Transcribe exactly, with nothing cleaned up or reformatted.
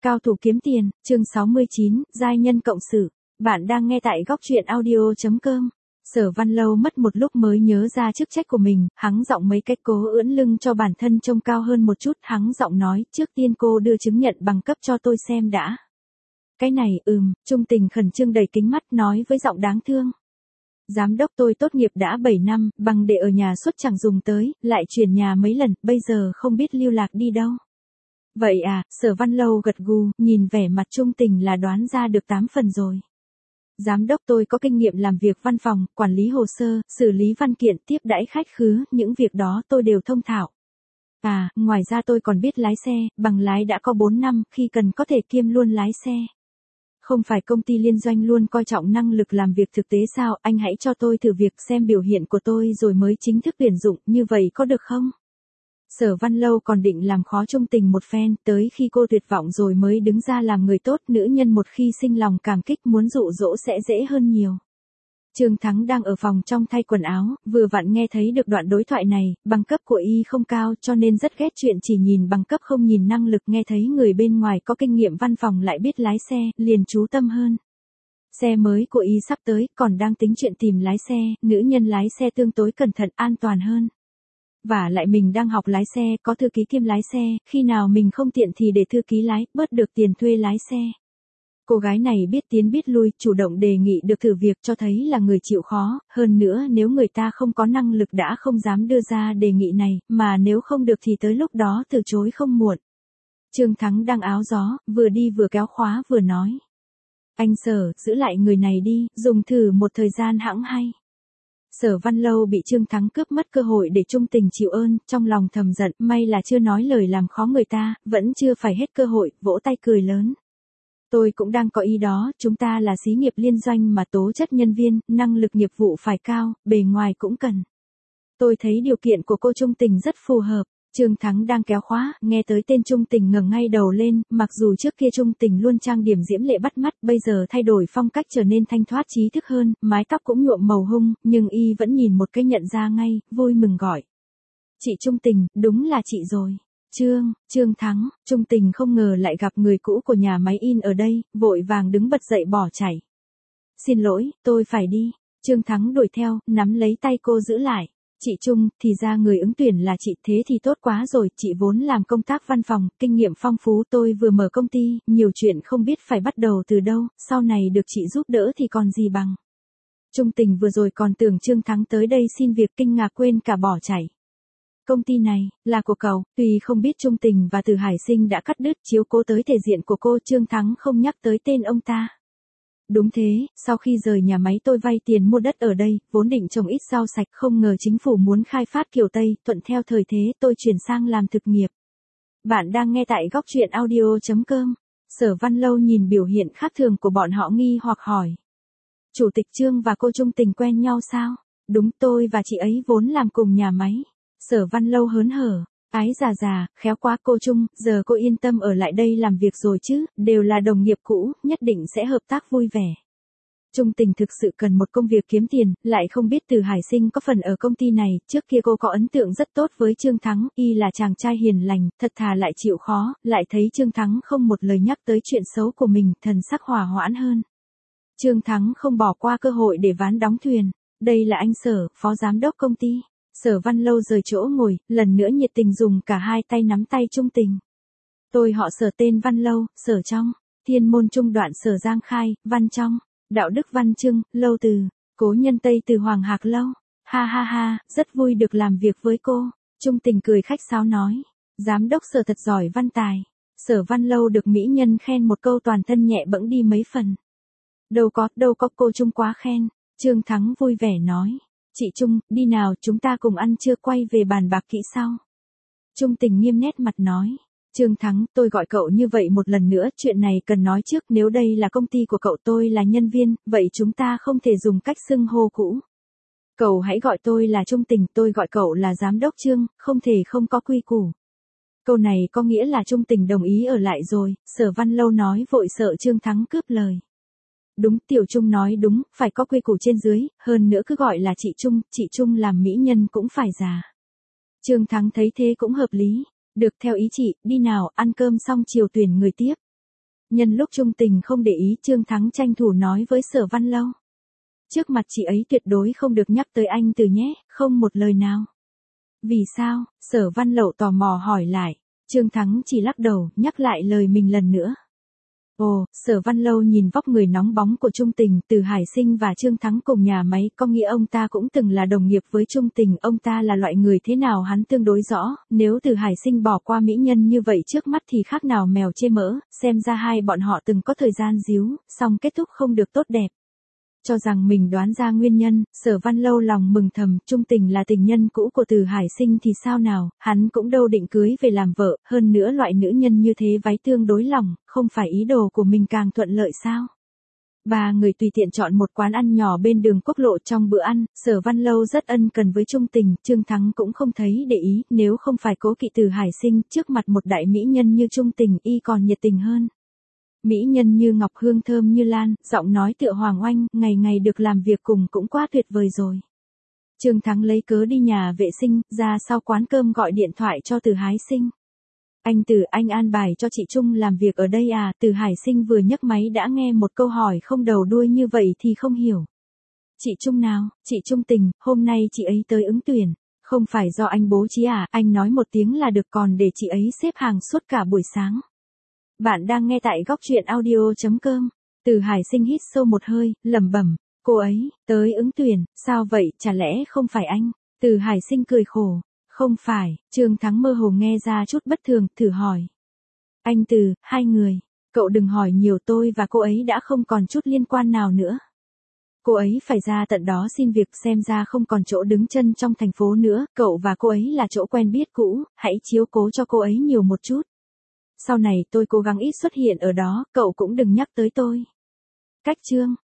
Cao thủ kiếm tiền, chương sáu mươi chín, giai nhân cộng sự. Bạn đang nghe tại góc truyện audio chấm com. Sở Văn Lâu mất một lúc mới nhớ ra chức trách của mình, hắng giọng mấy cách cố ưỡn lưng cho bản thân trông cao hơn một chút, hắng giọng nói, trước tiên cô đưa chứng nhận bằng cấp cho tôi xem đã. Cái này, ừm, Trung Tình khẩn trương đầy kính mắt nói với giọng đáng thương. Giám đốc tôi tốt nghiệp đã bảy năm, bằng để ở nhà suốt chẳng dùng tới, lại chuyển nhà mấy lần, bây giờ không biết lưu lạc đi đâu. Vậy à, Sở Văn Lâu gật gù, nhìn vẻ mặt Trung Tình là đoán ra được tám phần rồi. Giám đốc tôi có kinh nghiệm làm việc văn phòng, quản lý hồ sơ, xử lý văn kiện, tiếp đãi khách khứa, những việc đó tôi đều thông thạo. À, ngoài ra tôi còn biết lái xe, bằng lái đã có bốn năm, khi cần có thể kiêm luôn lái xe. Không phải công ty liên doanh luôn coi trọng năng lực làm việc thực tế sao, anh hãy cho tôi thử việc xem biểu hiện của tôi rồi mới chính thức tuyển dụng, như vậy có được không? Sở Văn Lâu còn định làm khó Trung Tình một phen, tới khi cô tuyệt vọng rồi mới đứng ra làm người tốt, nữ nhân một khi sinh lòng cảm kích muốn dụ dỗ sẽ dễ hơn nhiều. Trương Thắng đang ở phòng trong thay quần áo, vừa vặn nghe thấy được đoạn đối thoại này, bằng cấp của y không cao cho nên rất ghét chuyện chỉ nhìn bằng cấp không nhìn năng lực, nghe thấy người bên ngoài có kinh nghiệm văn phòng lại biết lái xe, liền chú tâm hơn. Xe mới của y sắp tới, còn đang tính chuyện tìm lái xe, nữ nhân lái xe tương đối cẩn thận, an toàn hơn. Và lại mình đang học lái xe, có thư ký kiêm lái xe, khi nào mình không tiện thì để thư ký lái, bớt được tiền thuê lái xe. Cô gái này biết tiến biết lui, chủ động đề nghị được thử việc cho thấy là người chịu khó, hơn nữa nếu người ta không có năng lực đã không dám đưa ra đề nghị này, mà nếu không được thì tới lúc đó từ chối không muộn. Trương Thắng đang áo gió, vừa đi vừa kéo khóa vừa nói. Anh Sở, giữ lại người này đi, dùng thử một thời gian hẵng hay. Sở Văn Lâu bị Trương Thắng cướp mất cơ hội để Trung Tình chịu ơn, trong lòng thầm giận, may là chưa nói lời làm khó người ta, vẫn chưa phải hết cơ hội, vỗ tay cười lớn. Tôi cũng đang có ý đó, chúng ta là xí nghiệp liên doanh mà tố chất nhân viên, năng lực nghiệp vụ phải cao, bề ngoài cũng cần. Tôi thấy điều kiện của cô Trung Tình rất phù hợp. Trương Thắng đang kéo khóa, nghe tới tên Trung Tình ngẩng ngay đầu lên, mặc dù trước kia Trung Tình luôn trang điểm diễm lệ bắt mắt, bây giờ thay đổi phong cách trở nên thanh thoát trí thức hơn, mái tóc cũng nhuộm màu hung, nhưng y vẫn nhìn một cái nhận ra ngay, vui mừng gọi. Chị Trung Tình, đúng là chị rồi. Trương, Trương Thắng, Trung Tình không ngờ lại gặp người cũ của nhà máy in ở đây, vội vàng đứng bật dậy bỏ chạy. Xin lỗi, tôi phải đi. Trương Thắng đuổi theo, nắm lấy tay cô giữ lại. Chị Trung, thì ra người ứng tuyển là chị, thế thì tốt quá rồi, chị vốn làm công tác văn phòng, kinh nghiệm phong phú, tôi vừa mở công ty, nhiều chuyện không biết phải bắt đầu từ đâu, sau này được chị giúp đỡ thì còn gì bằng. Trung Tình vừa rồi còn tưởng Trương Thắng tới đây xin việc, kinh ngạc quên cả bỏ chạy. Công ty này, là của cậu, tuy không biết Trung Tình và Từ Hải Sinh đã cắt đứt chiếu cố tới thể diện của cô, Trương Thắng không nhắc tới tên ông ta. Đúng thế, sau khi rời nhà máy tôi vay tiền mua đất ở đây, vốn định trồng ít rau sạch, không ngờ chính phủ muốn khai phát kiểu Tây, thuận theo thời thế tôi chuyển sang làm thực nghiệp. Bạn đang nghe tại góc truyện audio chấm com. Sở Văn Lâu nhìn biểu hiện khác thường của bọn họ nghi hoặc hỏi. Chủ tịch Trương và cô Trung Tình quen nhau sao? Đúng, tôi và chị ấy vốn làm cùng nhà máy. Sở Văn Lâu hớn hở. Ái già già, khéo quá cô Trung, giờ cô yên tâm ở lại đây làm việc rồi chứ, đều là đồng nghiệp cũ, nhất định sẽ hợp tác vui vẻ. Trung Tình thực sự cần một công việc kiếm tiền, lại không biết Từ Hải Sinh có phần ở công ty này, trước kia cô có ấn tượng rất tốt với Trương Thắng, y là chàng trai hiền lành, thật thà lại chịu khó, lại thấy Trương Thắng không một lời nhắc tới chuyện xấu của mình, thần sắc hòa hoãn hơn. Trương Thắng không bỏ qua cơ hội để ván đóng thuyền, đây là anh Sở, phó giám đốc công ty. Sở Văn Lâu rời chỗ ngồi, lần nữa nhiệt tình dùng cả hai tay nắm tay Trung Tình. Tôi họ Sở, tên Văn Lâu, Sở Trong, Thiên môn trung đoạn Sở Giang Khai, Văn Trong, đạo đức Văn Trưng, Lâu Từ, cố nhân Tây từ Hoàng Hạc Lâu. Ha ha ha, rất vui được làm việc với cô. Trung Tình cười khách sáo nói. Giám đốc Sở thật giỏi văn tài. Sở Văn Lâu được mỹ nhân khen một câu toàn thân nhẹ bẫng đi mấy phần. Đâu có, đâu có, cô Trung quá khen. Trương Thắng vui vẻ nói. Chị Trung, đi nào, chúng ta cùng ăn trưa, quay về bàn bạc kỹ sau. Trung Tình nghiêm nét mặt nói. Trương Thắng, tôi gọi cậu như vậy một lần nữa, chuyện này cần nói trước, nếu đây là công ty của cậu, tôi là nhân viên, vậy chúng ta không thể dùng cách xưng hô cũ. Cậu hãy gọi tôi là Trung Tình, tôi gọi cậu là giám đốc Trương, không thể không có quy củ. Câu này có nghĩa là Trung Tình đồng ý ở lại rồi, Sở Văn Lâu nói vội sợ Trương Thắng cướp lời. Đúng, Tiểu Trung nói đúng, phải có quy củ trên dưới, hơn nữa cứ gọi là chị Trung, chị Trung làm mỹ nhân cũng phải già. Trương Thắng thấy thế cũng hợp lý. Được, theo ý chị, đi nào, ăn cơm xong chiều tuyển người tiếp. Nhân lúc Trung Tình không để ý, Trương Thắng tranh thủ nói với Sở Văn Lâu. Trước mặt chị ấy tuyệt đối không được nhắc tới anh Từ nhé, không một lời nào. Vì sao? Sở Văn Lậu tò mò hỏi lại. Trương Thắng chỉ lắc đầu, nhắc lại lời mình lần nữa. Ồ, Sở Văn Lâu nhìn vóc người nóng bóng của Trung Tình, Từ Hải Sinh và Trương Thắng cùng nhà máy, có nghĩa ông ta cũng từng là đồng nghiệp với Trung Tình, ông ta là loại người thế nào hắn tương đối rõ, nếu Từ Hải Sinh bỏ qua mỹ nhân như vậy trước mắt thì khác nào mèo chê mỡ, xem ra hai bọn họ từng có thời gian díu, song kết thúc không được tốt đẹp. Cho rằng mình đoán ra nguyên nhân, Sở Văn Lâu lòng mừng thầm, Trung Tình là tình nhân cũ của Từ Hải Sinh thì sao nào, hắn cũng đâu định cưới về làm vợ, hơn nữa loại nữ nhân như thế váy tương đối lòng, không phải ý đồ của mình càng thuận lợi sao. Ba người tùy tiện chọn một quán ăn nhỏ bên đường quốc lộ. Trong bữa ăn, Sở Văn Lâu rất ân cần với Trung Tình, Trương Thắng cũng không thấy để ý, nếu không phải cố kỵ Từ Hải Sinh, trước mặt một đại mỹ nhân như Trung Tình y còn nhiệt tình hơn. Mỹ nhân như ngọc, hương thơm như lan, giọng nói tựa hoàng oanh, ngày ngày được làm việc cùng cũng quá tuyệt vời rồi. Trương Thắng lấy cớ đi nhà vệ sinh, ra sau quán cơm gọi điện thoại cho Từ Hải Sinh. Anh Từ, anh an bài cho chị Trung làm việc ở đây à? Từ Hải Sinh vừa nhấc máy đã nghe một câu hỏi không đầu đuôi như vậy thì không hiểu. Chị Trung nào? Chị Trung Tình, hôm nay chị ấy tới ứng tuyển. Không phải do anh bố trí à? Anh nói một tiếng là được, còn để chị ấy xếp hàng suốt cả buổi sáng. Bạn đang nghe tại góc truyện audio chấm com. Từ Hải Sinh hít sâu một hơi, lẩm bẩm, cô ấy tới ứng tuyển, sao vậy, chả lẽ không phải anh? Từ Hải Sinh cười khổ, không phải. Trương Thắng mơ hồ nghe ra chút bất thường, thử hỏi. Anh Từ, hai người, cậu đừng hỏi nhiều, tôi và cô ấy đã không còn chút liên quan nào nữa. Cô ấy phải ra tận đó xin việc, xem ra không còn chỗ đứng chân trong thành phố nữa, cậu và cô ấy là chỗ quen biết cũ, hãy chiếu cố cho cô ấy nhiều một chút. Sau này tôi cố gắng ít xuất hiện ở đó, cậu cũng đừng nhắc tới tôi. Cách chương